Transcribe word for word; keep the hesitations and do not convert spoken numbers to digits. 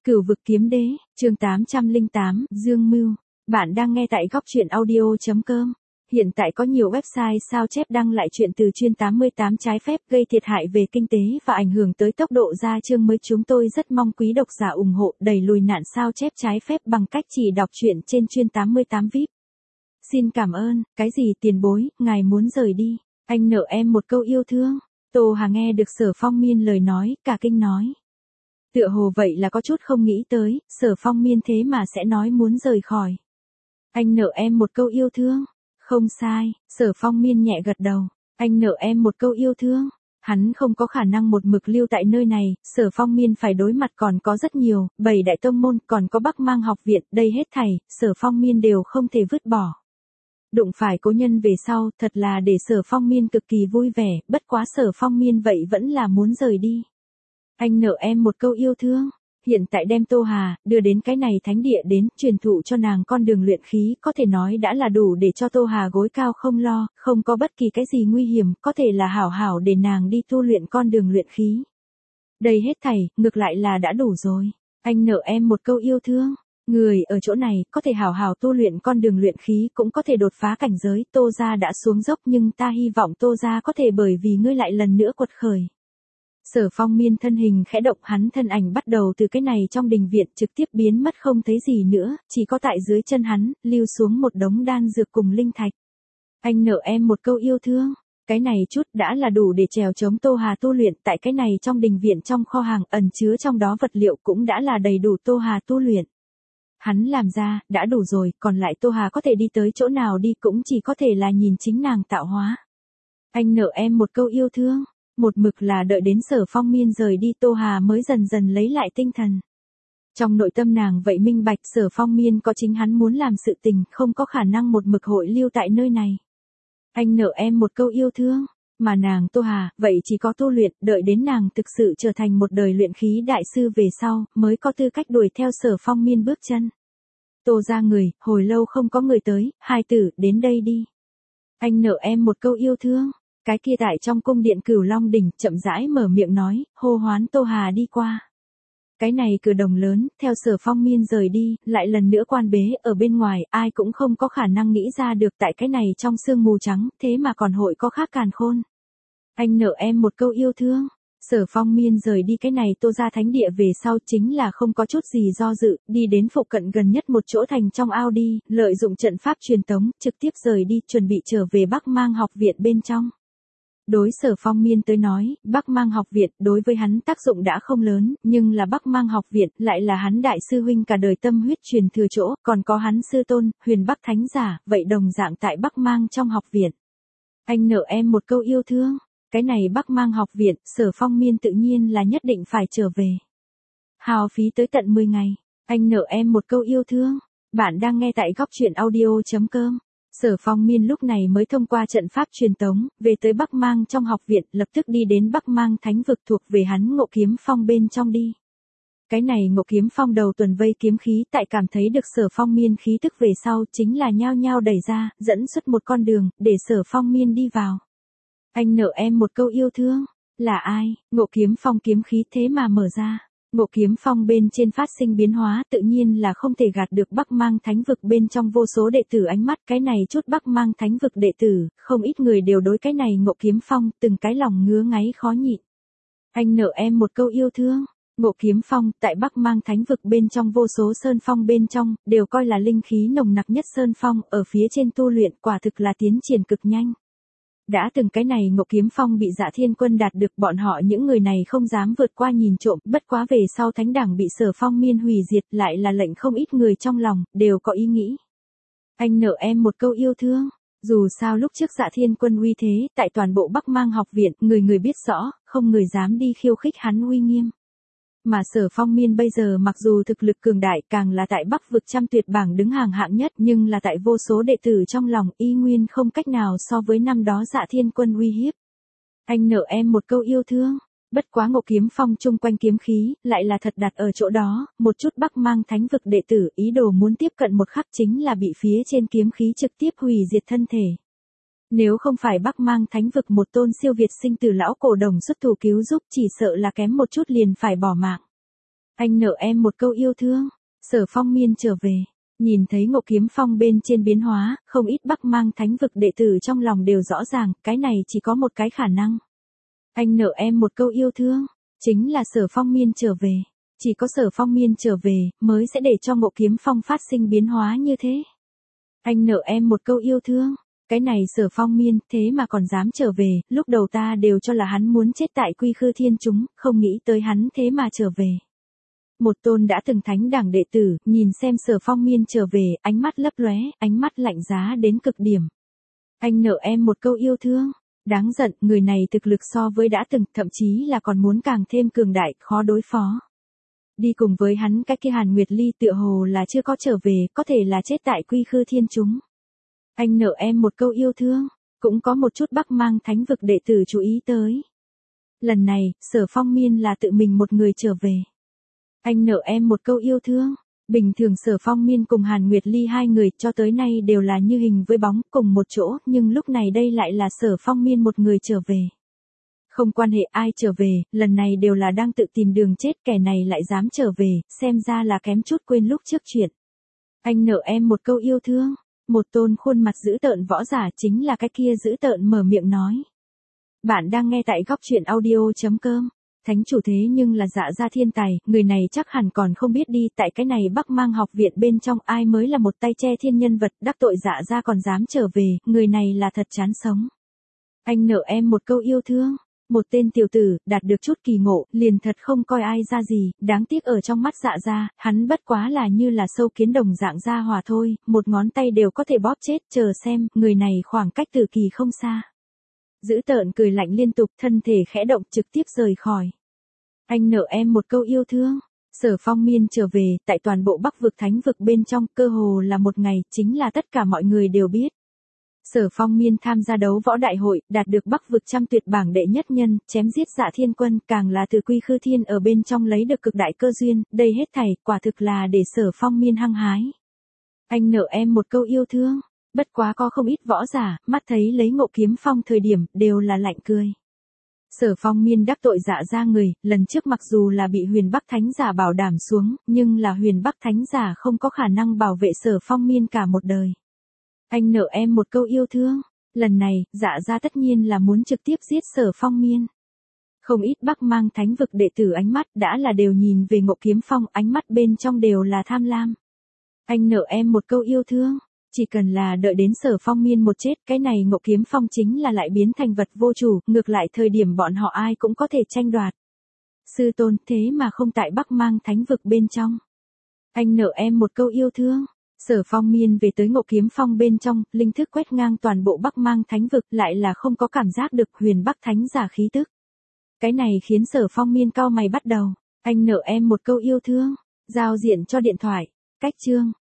Cửu vực kiếm đế, chương tám trăm lẻ tám, Dương Mưu. Bạn đang nghe tại góc truyện audio chấm com. Hiện tại có nhiều website sao chép đăng lại chuyện từ chuyên tám mươi tám trái phép gây thiệt hại về kinh tế và ảnh hưởng tới tốc độ ra chương mới. Chúng tôi rất mong quý độc giả ủng hộ đẩy lùi nạn sao chép trái phép bằng cách chỉ đọc truyện trên chuyên tám mươi tám vi ai pi. Xin cảm ơn. Cái gì tiền bối, ngài muốn rời đi? Anh nợ em một câu yêu thương. Tô Hà nghe được Sở Phong Miên lời nói, cả kinh nói. Tựa hồ vậy là có chút không nghĩ tới, Sở Phong Miên thế mà sẽ nói muốn rời khỏi. Anh nợ em một câu yêu thương. Không sai, Sở Phong Miên nhẹ gật đầu. Anh nợ em một câu yêu thương. Hắn không có khả năng một mực lưu tại nơi này, Sở Phong Miên phải đối mặt còn có rất nhiều, bảy đại tông môn, còn có Bắc Mang học viện, đây hết thảy, Sở Phong Miên đều không thể vứt bỏ. Đụng phải cố nhân về sau, thật là để Sở Phong Miên cực kỳ vui vẻ, bất quá Sở Phong Miên vậy vẫn là muốn rời đi. Anh nợ em một câu yêu thương. Hiện tại đem Tô Hà đưa đến cái này thánh địa đến, truyền thụ cho nàng con đường luyện khí, có thể nói đã là đủ để cho Tô Hà gối cao không lo, không có bất kỳ cái gì nguy hiểm, có thể là hảo hảo để nàng đi tu luyện con đường luyện khí. Đây hết thảy, ngược lại là đã đủ rồi. Anh nợ em một câu yêu thương. Người ở chỗ này có thể hảo hảo tu luyện con đường luyện khí, cũng có thể đột phá cảnh giới. Tô gia đã xuống dốc nhưng ta hy vọng Tô gia có thể bởi vì ngươi lại lần nữa quật khởi. Sở Phong Miên thân hình khẽ động, hắn thân ảnh bắt đầu từ cái này trong đình viện trực tiếp biến mất không thấy gì nữa, chỉ có tại dưới chân hắn, lưu xuống một đống đan dược cùng linh thạch. Anh nợ em một câu yêu thương. Cái này chút đã là đủ để trèo chống Tô Hà tu luyện, tại cái này trong đình viện trong kho hàng ẩn chứa trong đó vật liệu cũng đã là đầy đủ Tô Hà tu luyện. Hắn làm ra, đã đủ rồi, còn lại Tô Hà có thể đi tới chỗ nào đi cũng chỉ có thể là nhìn chính nàng tạo hóa. Anh nợ em một câu yêu thương. Một mực là đợi đến Sở Phong Miên rời đi Tô Hà mới dần dần lấy lại tinh thần. Trong nội tâm nàng vậy minh bạch Sở Phong Miên có chính hắn muốn làm sự tình, không có khả năng một mực hội lưu tại nơi này. Anh nợ em một câu yêu thương, mà nàng Tô Hà, vậy chỉ có tu luyện, đợi đến nàng thực sự trở thành một đời luyện khí đại sư về sau, mới có tư cách đuổi theo Sở Phong Miên bước chân. Tô ra người, hồi lâu không có người tới, hai tử, đến đây đi. Anh nợ em một câu yêu thương. Cái kia tại trong cung điện Cửu Long đỉnh chậm rãi mở miệng nói, hô hoán Tô Hà đi qua. Cái này cửa đồng lớn, theo Sở Phong Miên rời đi, lại lần nữa quan bế ở bên ngoài, ai cũng không có khả năng nghĩ ra được tại cái này trong sương mù trắng, thế mà còn hội có khác càn khôn. Anh nợ em một câu yêu thương. Sở Phong Miên rời đi cái này Tô ra thánh địa về sau chính là không có chút gì do dự, đi đến phụ cận gần nhất một chỗ thành trong ao đi, lợi dụng trận pháp truyền tống, trực tiếp rời đi, chuẩn bị trở về Bắc Mang học viện bên trong. Đối Sở Phong Miên tới nói, Bắc Mang học viện đối với hắn tác dụng đã không lớn, nhưng là Bắc Mang học viện lại là hắn đại sư huynh cả đời tâm huyết truyền thừa chỗ, còn có hắn sư tôn, Huyền Bắc Thánh Giả, vậy đồng dạng tại Bắc Mang trong học viện. Anh nợ em một câu yêu thương. Cái này Bắc Mang học viện, Sở Phong Miên tự nhiên là nhất định phải trở về. Hào phí tới tận mười ngày. Anh nợ em một câu yêu thương. Bạn đang nghe tại góc truyện audio chấm com. Sở Phong Miên lúc này mới thông qua trận pháp truyền tống, về tới Bắc Mang trong học viện, lập tức đi đến Bắc Mang thánh vực thuộc về hắn Ngộ Kiếm Phong bên trong đi. Cái này Ngộ Kiếm Phong đầu tuần vây kiếm khí, tại cảm thấy được Sở Phong Miên khí tức về sau, chính là nhao nhao đẩy ra, dẫn xuất một con đường, để Sở Phong Miên đi vào. Anh nợ em một câu yêu thương. Là ai? Ngộ Kiếm Phong kiếm khí thế mà mở ra. Ngộ Kiếm Phong bên trên phát sinh biến hóa, tự nhiên là không thể gạt được Bắc Mang thánh vực bên trong vô số đệ tử ánh mắt. Cái này chút Bắc Mang thánh vực đệ tử, không ít người đều đối cái này Ngộ Kiếm Phong, từng cái lòng ngứa ngáy khó nhịn. Anh nợ em một câu yêu thương. Ngộ Kiếm Phong, tại Bắc Mang thánh vực bên trong vô số sơn phong bên trong, đều coi là linh khí nồng nặc nhất sơn phong, ở phía trên tu luyện quả thực là tiến triển cực nhanh. Đã từng cái này Ngộ Kiếm Phong bị Dạ Thiên Quân đạt được, bọn họ những người này không dám vượt qua nhìn trộm, bất quá về sau thánh đẳng bị Sở Phong Miên hủy diệt, lại là lệnh không ít người trong lòng, đều có ý nghĩ. Anh nợ em một câu yêu thương. Dù sao lúc trước Dạ Thiên Quân uy thế, tại toàn bộ Bắc Mang học viện, người người biết rõ, không người dám đi khiêu khích hắn uy nghiêm. Mà Sở Phong Miên bây giờ mặc dù thực lực cường đại, càng là tại Bắc vực trăm tuyệt bảng đứng hàng hạng nhất, nhưng là tại vô số đệ tử trong lòng y nguyên không cách nào so với năm đó Dạ Thiên Quân uy hiếp. Anh nợ em một câu yêu thương. Bất quá Ngộ Kiếm Phong chung quanh kiếm khí, lại là thật đặt ở chỗ đó, một chút Bắc Mang thánh vực đệ tử ý đồ muốn tiếp cận một khắc chính là bị phía trên kiếm khí trực tiếp hủy diệt thân thể. Nếu không phải Bắc Mang thánh vực một tôn siêu việt sinh từ lão cổ đồng xuất thủ cứu giúp, chỉ sợ là kém một chút liền phải bỏ mạng. Anh nợ em một câu yêu thương. Sở Phong Miên trở về. Nhìn thấy Ngộ Kiếm Phong bên trên biến hóa, không ít Bắc Mang Thánh vực đệ tử trong lòng đều rõ ràng, cái này chỉ có một cái khả năng. Anh nợ em một câu yêu thương, chính là Sở Phong Miên trở về. Chỉ có Sở Phong Miên trở về, mới sẽ để cho Ngộ Kiếm Phong phát sinh biến hóa như thế. Anh nợ em một câu yêu thương, cái này Sở Phong Miên thế mà còn dám trở về, lúc đầu ta đều cho là hắn muốn chết tại Quy Khư Thiên chúng, không nghĩ tới hắn thế mà trở về. Một tôn đã từng thánh đẳng đệ tử, nhìn xem Sở Phong Miên trở về, ánh mắt lấp lóe, ánh mắt lạnh giá đến cực điểm. Anh nợ em một câu yêu thương. Đáng giận, người này thực lực so với đã từng, thậm chí là còn muốn càng thêm cường đại, khó đối phó. Đi cùng với hắn cái kia Hàn Nguyệt Ly tựa hồ là chưa có trở về, có thể là chết tại Quy Khư Thiên chúng. Anh nợ em một câu yêu thương, cũng có một chút Bắc Mang Thánh vực đệ tử chú ý tới. Lần này, Sở Phong Miên là tự mình một người trở về. Anh nợ em một câu yêu thương. Bình thường Sở Phong Miên cùng Hàn Nguyệt Ly hai người cho tới nay đều là như hình với bóng cùng một chỗ, nhưng lúc này đây lại là Sở Phong Miên một người trở về. Không quan hệ ai trở về, lần này đều là đang tự tìm đường chết, kẻ này lại dám trở về, xem ra là kém chút quên lúc trước chuyện. Anh nợ em một câu yêu thương. Một tôn khuôn mặt dữ tợn võ giả chính là cái kia dữ tợn mở miệng nói. Bạn đang nghe tại góc truyện audio chấm com. Thánh chủ thế nhưng là Dạ Gia thiên tài, người này chắc hẳn còn không biết đi, tại cái này Bắc Mang học viện bên trong ai mới là một tay che thiên nhân vật, đắc tội Dạ Gia còn dám trở về, người này là thật chán sống. Anh nợ em một câu yêu thương. Một tên tiểu tử, đạt được chút kỳ ngộ, liền thật không coi ai ra gì, đáng tiếc ở trong mắt Dạ Gia, hắn bất quá là như là sâu kiến đồng dạng gia hòa thôi, một ngón tay đều có thể bóp chết, chờ xem, người này khoảng cách Tử Kỳ không xa. Dữ tợn cười lạnh liên tục, thân thể khẽ động trực tiếp rời khỏi. Anh nợ em một câu yêu thương. Sở Phong Miên trở về, tại toàn bộ Bắc vực Thánh vực bên trong, cơ hồ là một ngày, chính là tất cả mọi người đều biết. Sở Phong Miên tham gia đấu võ đại hội, đạt được Bắc vực trăm tuyệt bảng đệ nhất nhân, chém giết Dạ Thiên Quân, càng là từ Quy Khư Thiên ở bên trong lấy được cực đại cơ duyên, đây hết thảy, quả thực là để Sở Phong Miên hăng hái. Anh nợ em một câu yêu thương. Bất quá có không ít võ giả, mắt thấy lấy Ngộ Kiếm Phong thời điểm, đều là lạnh cười. Sở Phong Miên đắc tội Dạ Gia người, lần trước mặc dù là bị Huyền Bắc Thánh Giả bảo đảm xuống, nhưng là Huyền Bắc Thánh Giả không có khả năng bảo vệ Sở Phong Miên cả một đời. Anh nợ em một câu yêu thương. Lần này, Dạ Gia tất nhiên là muốn trực tiếp giết Sở Phong Miên. Không ít Bắc Mang Thánh vực đệ tử ánh mắt đã là đều nhìn về Ngộ Kiếm Phong, ánh mắt bên trong đều là tham lam. Anh nợ em một câu yêu thương. Chỉ cần là đợi đến Sở Phong Miên một chết, cái này Ngộ Kiếm Phong chính là lại biến thành vật vô chủ, ngược lại thời điểm bọn họ ai cũng có thể tranh đoạt. Sư tôn, thế mà không tại Bắc Mang Thánh vực bên trong. Anh nợ em một câu yêu thương. Sở Phong Miên về tới Ngộ Kiếm Phong bên trong, linh thức quét ngang toàn bộ Bắc Mang Thánh vực, lại là không có cảm giác được Huyền Bắc Thánh Giả khí tức. Cái này khiến Sở Phong Miên cau mày bắt đầu. Anh nợ em một câu yêu thương. Giao diện cho điện thoại. Cách chương.